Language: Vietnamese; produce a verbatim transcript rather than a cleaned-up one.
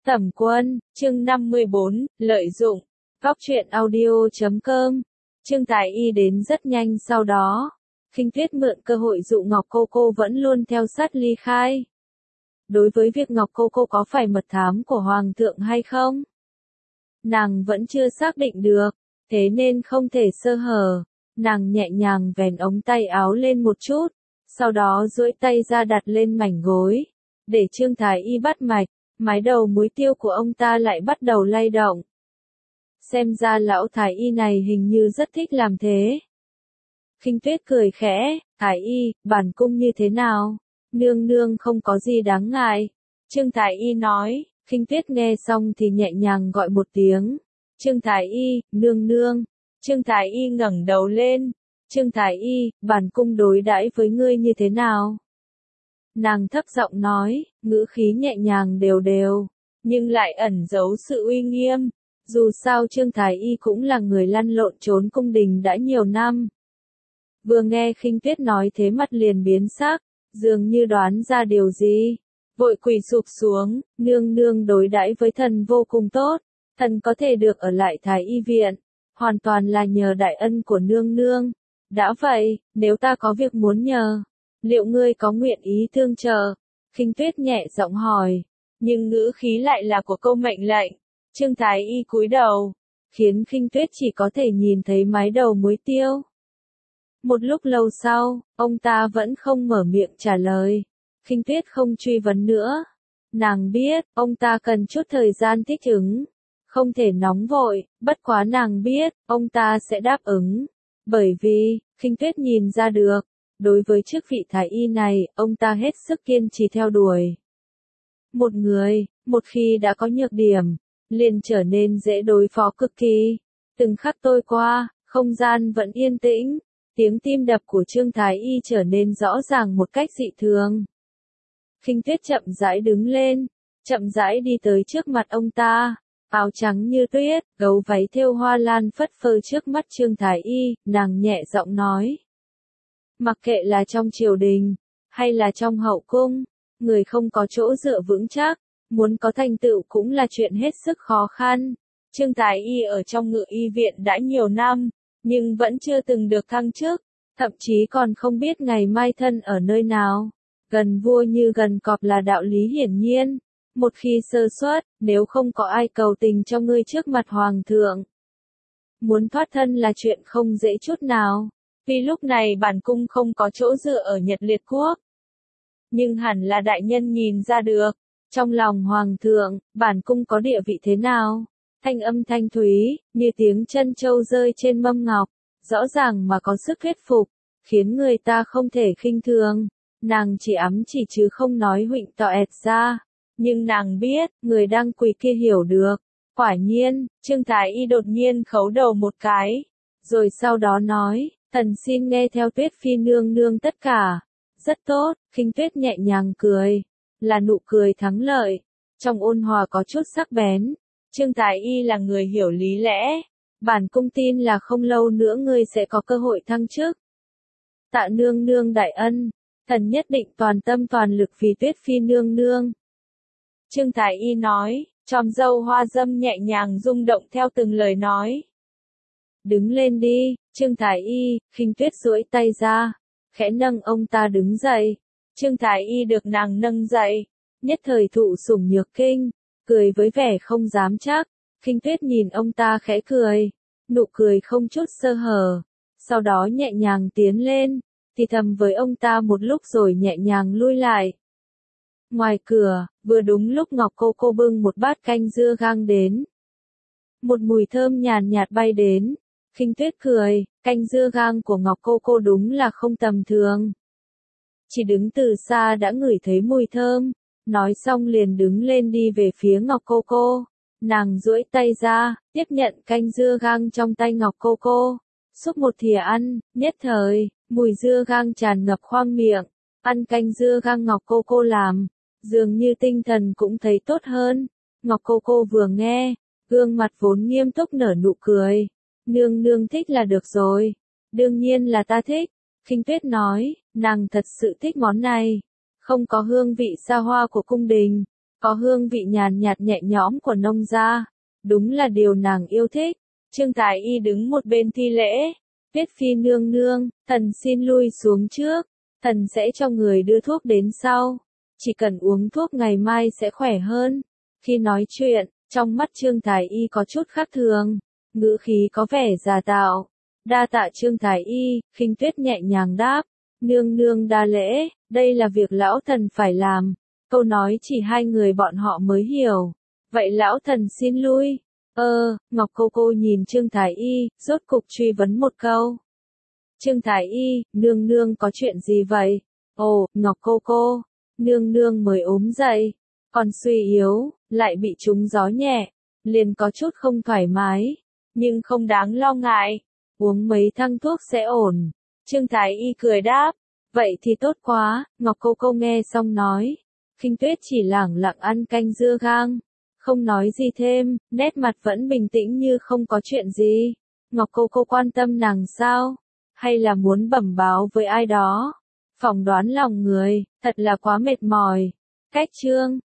Tẩm Quân, chương năm mươi bốn, lợi dụng. Góc truyện audio chấm com. Trương Thái Y đến rất nhanh sau đó. Khinh Tuyết mượn cơ hội dụ Ngọc Cô Cô vẫn luôn theo sát ly khai. Đối với việc Ngọc Cô Cô có phải mật thám của Hoàng thượng hay không, nàng vẫn chưa xác định được, thế nên không thể sơ hở. Nàng nhẹ nhàng vén ống tay áo lên một chút, sau đó duỗi tay ra đặt lên mảnh gối, để Trương Thái Y bắt mạch. Mái đầu muối tiêu của ông ta lại bắt đầu lay động. Xem ra lão Thái Y này hình như rất thích làm thế. Khinh Tuyết cười khẽ, Thái Y, bản cung như thế nào? Nương nương không có gì đáng ngại. Trương Thái Y nói. Khinh Tuyết nghe xong thì nhẹ nhàng gọi một tiếng. Trương Thái Y, nương nương. Trương Thái Y ngẩng đầu lên. Trương Thái Y, bản cung đối đãi với ngươi như thế nào? Nàng thấp giọng nói, ngữ khí nhẹ nhàng đều đều, nhưng lại ẩn giấu sự uy nghiêm. Dù sao Trương Thái Y cũng là người lăn lộn trốn cung đình đã nhiều năm. Vừa nghe Khinh Tuyết nói thế mặt liền biến sắc, dường như đoán ra điều gì. Vội quỳ sụp xuống, nương nương đối đãi với thần vô cùng tốt. Thần có thể được ở lại Thái Y viện, hoàn toàn là nhờ đại ân của nương nương. Đã vậy, nếu ta có việc muốn nhờ, liệu ngươi có nguyện ý tương trợ? Khinh Tuyết nhẹ giọng hỏi, nhưng ngữ khí lại là của câu mệnh lệnh. Trương Thái Y cúi đầu, khiến Khinh Tuyết chỉ có thể nhìn thấy mái đầu muối tiêu. Một lúc lâu sau, ông ta vẫn không mở miệng trả lời. Khinh Tuyết không truy vấn nữa. Nàng biết, ông ta cần chút thời gian thích ứng. Không thể nóng vội, bất quá nàng biết, ông ta sẽ đáp ứng. Bởi vì, Khinh Tuyết nhìn ra được, đối với chức vị Thái Y này, ông ta hết sức kiên trì theo đuổi. Một người, một khi đã có nhược điểm, liền trở nên dễ đối phó cực kỳ. Từng khắc trôi qua, không gian vẫn yên tĩnh, tiếng tim đập của Trương Thái Y trở nên rõ ràng một cách dị thường. Khinh Tuyết chậm rãi đứng lên, chậm rãi đi tới trước mặt ông ta, áo trắng như tuyết, gấu váy thêu hoa lan phất phơ trước mắt Trương Thái Y, nàng nhẹ giọng nói. Mặc kệ là trong triều đình, hay là trong hậu cung, người không có chỗ dựa vững chắc, muốn có thành tựu cũng là chuyện hết sức khó khăn. Trương Thái Y ở trong Ngự Y viện đã nhiều năm, nhưng vẫn chưa từng được thăng chức, thậm chí còn không biết ngày mai thân ở nơi nào. Gần vua như gần cọp là đạo lý hiển nhiên. Một khi sơ suất, nếu không có ai cầu tình cho ngươi trước mặt hoàng thượng, muốn thoát thân là chuyện không dễ chút nào. Vì lúc này bản cung không có chỗ dựa ở Nhật Liệt Quốc. Nhưng hẳn là đại nhân nhìn ra được, trong lòng hoàng thượng, bản cung có địa vị thế nào. Thanh âm thanh thúy, như tiếng chân châu rơi trên mâm ngọc, rõ ràng mà có sức thuyết phục, khiến người ta không thể khinh thường. Nàng chỉ ắm chỉ chứ không nói huỵch tọ ẹt ra. Nhưng nàng biết, người đang quỳ kia hiểu được. Quả nhiên, Trương Thái Y đột nhiên khấu đầu một cái, rồi sau đó nói, thần xin nghe theo Tuyết phi nương nương tất cả. Rất tốt. Khinh Tuyết nhẹ nhàng cười, là nụ cười thắng lợi, trong ôn hòa có chút sắc bén. Trương Thái Y là người hiểu lý lẽ, bản cung tin là không lâu nữa ngươi sẽ có cơ hội thăng chức. Tạ nương nương đại ân, thần nhất định toàn tâm toàn lực vì Tuyết phi nương nương. Trương Thái Y nói, tròm râu hoa dâm nhẹ nhàng rung động theo từng lời nói. Đứng lên đi, Trương Thái Y. Khinh Tuyết duỗi tay ra, khẽ nâng ông ta đứng dậy. Trương Thái Y được nàng nâng dậy, nhất thời thụ sủng nhược kinh, cười với vẻ không dám chắc. Khinh Tuyết nhìn ông ta khẽ cười, nụ cười không chút sơ hở, sau đó nhẹ nhàng tiến lên, thì thầm với ông ta một lúc rồi nhẹ nhàng lui lại. Ngoài cửa, vừa đúng lúc Ngọc Cô Cô bưng một bát canh dưa gang đến. Một mùi thơm nhàn nhạt bay đến. Khinh Tuyết cười, canh dưa gang của Ngọc Cô Cô đúng là không tầm thường. Chỉ đứng từ xa đã ngửi thấy mùi thơm, nói xong liền đứng lên đi về phía Ngọc Cô Cô. Nàng duỗi tay ra, tiếp nhận canh dưa gang trong tay Ngọc Cô Cô, xúc một thìa ăn, nhất thời, mùi dưa gang tràn ngập khoang miệng. Ăn canh dưa gang Ngọc Cô Cô làm, dường như tinh thần cũng thấy tốt hơn. Ngọc Cô Cô vừa nghe, gương mặt vốn nghiêm túc nở nụ cười. Nương nương thích là được rồi. Đương nhiên là ta thích. Khinh Tuyết nói, nàng thật sự thích món này. Không có hương vị xa hoa của cung đình. có hương vị nhàn nhạt nhẹ nhõm của nông gia, đúng là điều nàng yêu thích. Trương Thái Y đứng một bên thi lễ, Tuyết Phi nương nương, thần xin lui xuống trước, thần sẽ cho người đưa thuốc đến sau, chỉ cần uống thuốc ngày mai sẽ khỏe hơn. Khi nói chuyện, trong mắt Trương Thái Y có chút khác thường, ngữ khí có vẻ già tạo. Đa tạ Trương Thái Y, Khinh Tuyết nhẹ nhàng đáp, nương nương đa lễ, đây là việc lão thần phải làm. Câu nói chỉ hai người bọn họ mới hiểu. Vậy lão thần xin lui. Ơ, Ngọc cô cô nhìn Trương Thái Y, rốt cục truy vấn một câu. Trương Thái Y, nương nương có chuyện gì vậy? Ồ, Ngọc cô cô, nương nương mới ốm dậy, còn suy yếu, lại bị trúng gió nhẹ, liền có chút không thoải mái, nhưng không đáng lo ngại, uống mấy thang thuốc sẽ ổn. Trương Thái Y cười đáp, vậy thì tốt quá. Ngọc cô cô nghe xong nói, Khinh Tuyết chỉ lẳng lặng ăn canh dưa gang, không nói gì thêm, nét mặt vẫn bình tĩnh như không có chuyện gì. Ngọc cô cô quan tâm nàng sao? Hay là muốn bẩm báo với ai đó? Phỏng đoán lòng người, thật là quá mệt mỏi. Cách chương